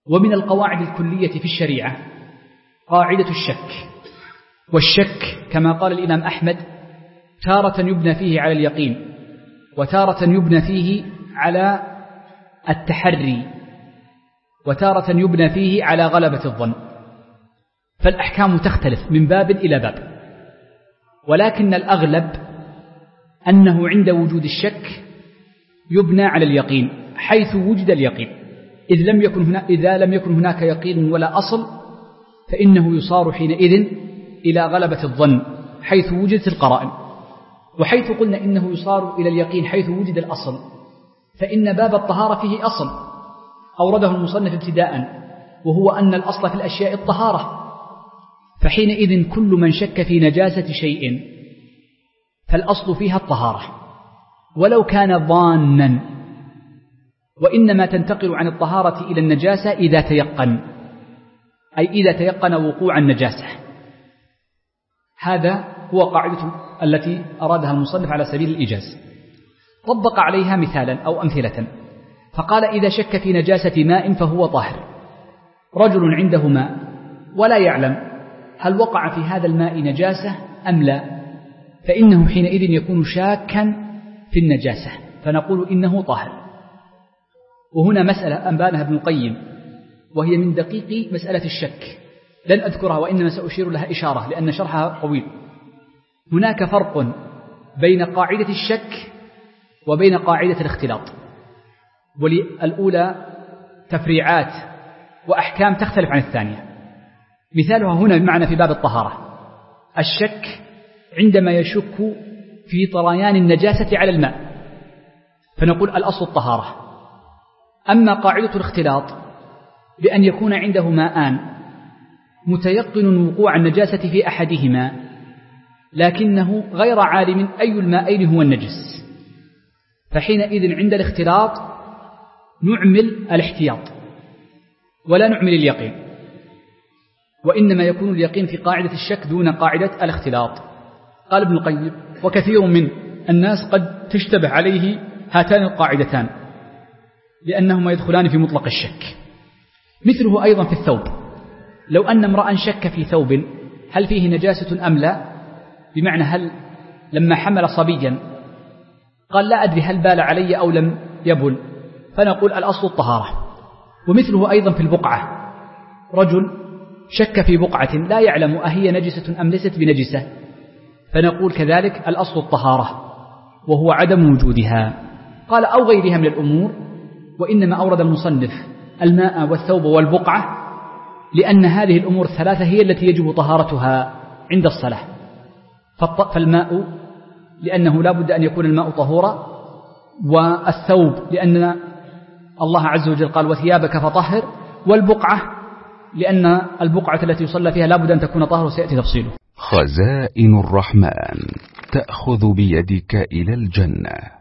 ومن القواعد الكلية في الشريعة قاعدة الشك، والشك كما قال الإمام أحمد تارة يبنى فيه على اليقين، وتارة يبنى فيه على التحري، وتارة يبنى فيه على غلبة الظن، فالأحكام تختلف من باب إلى باب، ولكن الأغلب أنه عند وجود الشك يبنى على اليقين حيث وجد اليقين، إذا لم يكن هناك يقين ولا أصل فإنه يصار حينئذ إلى غلبة الظن حيث وجدت القرائن. وحيث قلنا إنه يصار إلى اليقين حيث وجد الأصل، فإن باب الطهارة فيه أصل أورده المصنف ابتداء، وهو أن الأصل في الأشياء الطهارة، فحينئذ كل من شك في نجاسة شيء فالأصل فيها الطهارة ولو كان ظانا، وإنما تنتقل عن الطهارة إلى النجاسة إذا تيقن، أي إذا تيقن وقوع النجاسة. هذا هو قاعدة التي أرادها المصنف على سبيل الإيجاز. طبق عليها مثالا أو أمثلة، فقال إذا شك في نجاسة ماء فهو طاهر. رجل عنده ماء ولا يعلم هل وقع في هذا الماء نجاسة أم لا، فإنه حينئذ يكون شاكا في النجاسة، فنقول إنه طاهر. وهنا مسألة أنبانها ابن القيم، وهي من دقيق مسألة الشك، لن أذكرها وإنما سأشير لها إشارة لأن شرحها طويل. هناك فرق بين قاعدة الشك وبين قاعدة الاختلاط، وللأولى تفريعات وأحكام تختلف عن الثانية. مثالها هنا بمعنى في باب الطهارة، الشك عندما يشك في طريان النجاسة على الماء فنقول الأصل الطهارة. أما قاعدة الاختلاط بأن يكون عنده ماءان متيقن وقوع النجاسة في أحدهما لكنه غير عالم أي الماءين هو النجس، فحينئذ عند الاختلاط نعمل الاحتياط ولا نعمل اليقين، وإنما يكون اليقين في قاعدة الشك دون قاعدة الاختلاط. قال ابن القيم وكثير من الناس قد تشتبه عليه هاتان القاعدتان لأنهما يدخلان في مطلق الشك. مثله أيضا في الثوب، لو أن امرأ شك في ثوب هل فيه نجاسة أم لا، بمعنى هل لما حمل صبيا قال لا أدري هل بال علي أو لم يبل، فنقول الأصل الطهارة. ومثله أيضا في البقعة، رجل شك في بقعة لا يعلم أهي نجسة أم ليست بنجسة، فنقول كذلك الأصل الطهارة وهو عدم وجودها. قال أو غيرها من الأمور، وإنما أورد المصنف الماء والثوب والبقعة لأن هذه الأمور الثلاثة هي التي يجب طهارتها عند الصلاة. فالماء لأنه لا بد أن يكون الماء طهورا، والثوب لأن الله عز وجل قال وثيابك فطهر، والبقعة لأن البقعة التي يصلى فيها لا بد أن تكون طاهرة، سيأتي تفصيله. خزائن الرحمن تأخذ بيدك إلى الجنة.